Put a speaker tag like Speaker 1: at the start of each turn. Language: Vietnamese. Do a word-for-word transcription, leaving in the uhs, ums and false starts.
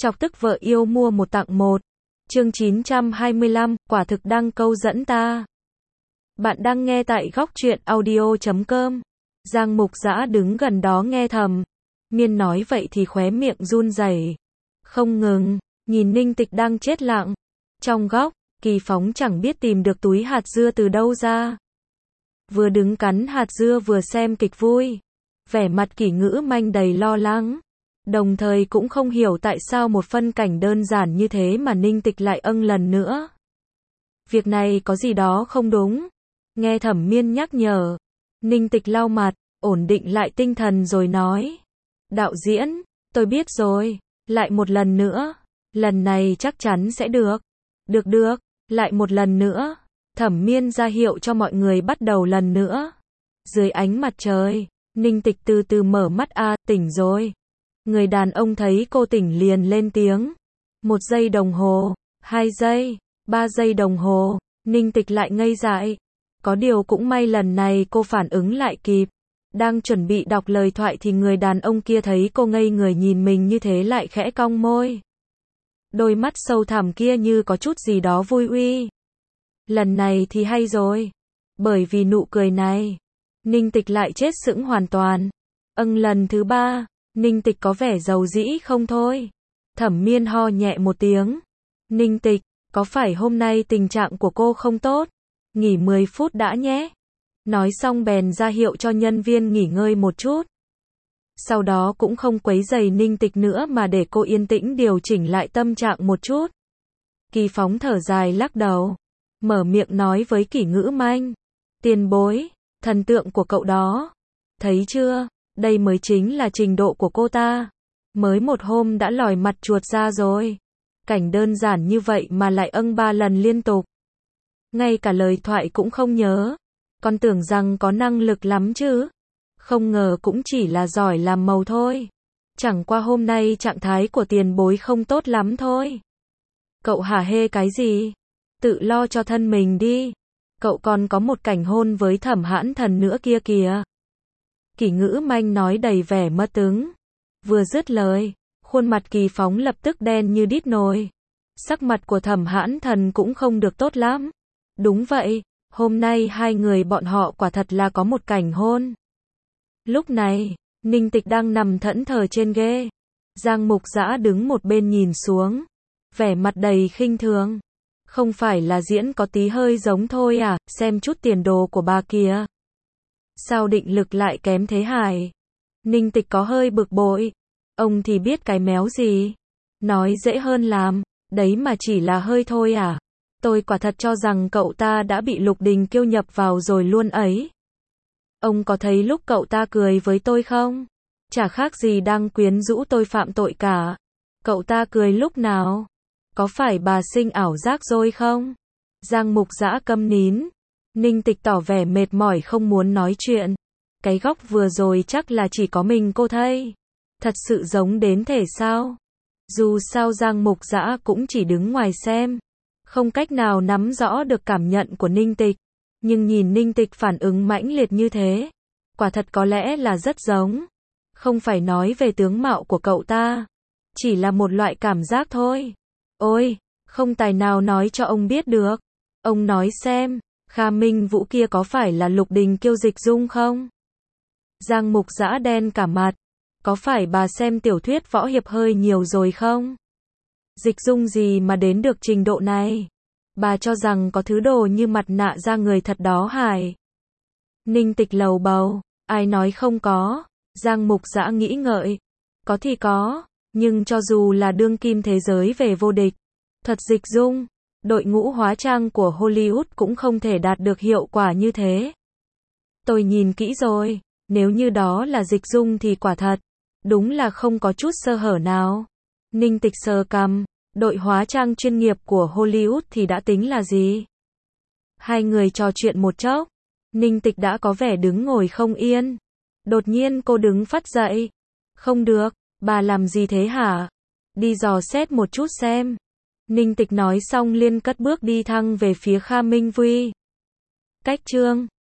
Speaker 1: Chọc tức vợ yêu mua một tặng một. Chương chín trăm hai mươi lăm, quả thực đang câu dẫn ta. Bạn đang nghe tại góc truyện audio chấm com. Giang Mục Dã đứng gần đó nghe thầm. Miên nói vậy thì khóe miệng run rẩy, không ngừng, nhìn Ninh Tịch đang chết lặng. Trong góc, Kỳ Phóng chẳng biết tìm được túi hạt dưa từ đâu ra. Vừa đứng cắn hạt dưa vừa xem kịch vui. Vẻ mặt Kỷ Ngữ Manh đầy lo lắng. Đồng thời cũng không hiểu tại sao một phân cảnh đơn giản như thế mà Ninh Tịch lại âng lần nữa. Việc này có gì đó không đúng. Nghe Thẩm Miên nhắc nhở, Ninh Tịch lau mặt, ổn định lại tinh thần rồi nói. Đạo diễn, tôi biết rồi, lại một lần nữa. Lần này chắc chắn sẽ được. Được được, lại một lần nữa. Thẩm Miên ra hiệu cho mọi người bắt đầu lần nữa. Dưới ánh mặt trời, Ninh Tịch từ từ mở mắt a, tỉnh rồi. Người đàn ông thấy cô tỉnh liền lên tiếng. Một giây đồng hồ, hai giây, ba giây đồng hồ, Ninh Tịch lại ngây dại. Có điều cũng may lần này cô phản ứng lại kịp. Đang chuẩn bị đọc lời thoại thì người đàn ông kia thấy cô ngây người nhìn mình như thế lại khẽ cong môi. Đôi mắt sâu thẳm kia như có chút gì đó vui uy. Lần này thì hay rồi. Bởi vì nụ cười này, Ninh Tịch lại chết sững hoàn toàn. Âng lần thứ ba, Ninh Tịch có vẻ giàu dĩ không thôi. Thẩm Miên ho nhẹ một tiếng. Ninh Tịch, có phải hôm nay tình trạng của cô không tốt? Nghỉ mười phút đã nhé. Nói xong bèn ra hiệu cho nhân viên nghỉ ngơi một chút. Sau đó cũng không quấy rầy Ninh Tịch nữa mà để cô yên tĩnh điều chỉnh lại tâm trạng một chút. Kỳ Phóng thở dài lắc đầu. Mở miệng nói với Kỷ Ngữ Manh. Tiền bối, thần tượng của cậu đó. Thấy chưa, đây mới chính là trình độ của cô ta. Mới một hôm đã lòi mặt chuột ra rồi. Cảnh đơn giản như vậy mà lại âng ba lần liên tục. Ngay cả lời thoại cũng không nhớ. Con tưởng rằng có năng lực lắm chứ. Không ngờ cũng chỉ là giỏi làm màu thôi. Chẳng qua hôm nay trạng thái của tiền bối không tốt lắm thôi. Cậu hả hê cái gì? Tự lo cho thân mình đi. Cậu còn có một cảnh hôn với Thẩm Hãn Thần nữa kia kìa. Kỷ Ngữ Manh nói đầy vẻ mất hứng. Vừa dứt lời, khuôn mặt Kỳ Phóng lập tức đen như đít nồi. Sắc mặt của Thẩm Hãn Thần cũng không được tốt lắm. Đúng vậy, hôm nay hai người bọn họ quả thật là có một cảnh hôn. Lúc này, Ninh Tịch đang nằm thẫn thờ trên ghế. Giang Mục Dã đứng một bên nhìn xuống. Vẻ mặt đầy khinh thường. Không phải là diễn có tí hơi giống thôi à, xem chút tiền đồ của bà kìa. Sao định lực lại kém thế hài? Ninh Tịch có hơi bực bội. Ông thì biết cái méo gì. Nói dễ hơn làm, đấy mà chỉ là hơi thôi à. Tôi quả thật cho rằng cậu ta đã bị Lục Đình Kiêu nhập vào rồi luôn ấy. Ông có thấy lúc cậu ta cười với tôi không? Chả khác gì đang quyến rũ tôi phạm tội cả. Cậu ta cười lúc nào? Có phải bà sinh ảo giác rồi không? Giang Mục Dã câm nín. Ninh Tịch tỏ vẻ mệt mỏi không muốn nói chuyện. Cái góc vừa rồi chắc là chỉ có mình cô thấy. Thật sự giống đến thể sao? Dù sao Giang Mục Dã cũng chỉ đứng ngoài xem. Không cách nào nắm rõ được cảm nhận của Ninh Tịch. Nhưng nhìn Ninh Tịch phản ứng mãnh liệt như thế. Quả thật có lẽ là rất giống. Không phải nói về tướng mạo của cậu ta. Chỉ là một loại cảm giác thôi. Ôi, không tài nào nói cho ông biết được. Ông nói xem, Kha Minh Vũ kia có phải là Lục Đình Kiêu Dịch Dung không? Giang Mục Dã đen cả mặt. Có phải bà xem tiểu thuyết võ hiệp hơi nhiều rồi không? Dịch Dung gì mà đến được trình độ này? Bà cho rằng có thứ đồ như mặt nạ da người thật đó hài? Ninh Tịch lầu bầu. Ai nói không có? Giang Mục Dã nghĩ ngợi. Có thì có. Nhưng cho dù là đương kim thế giới về vô địch, thuật dịch dung, đội ngũ hóa trang của Hollywood cũng không thể đạt được hiệu quả như thế. Tôi nhìn kỹ rồi, nếu như đó là dịch dung thì quả thật, đúng là không có chút sơ hở nào. Ninh Tịch sờ cằm, đội hóa trang chuyên nghiệp của Hollywood thì đã tính là gì? Hai người trò chuyện một chốc, Ninh Tịch đã có vẻ đứng ngồi không yên. Đột nhiên cô đứng phắt dậy. Không được. Bà làm gì thế hả? Đi dò xét một chút xem. Ninh Tịch nói xong liên cất bước đi thăng về phía Kha Minh Vuy. Cách chương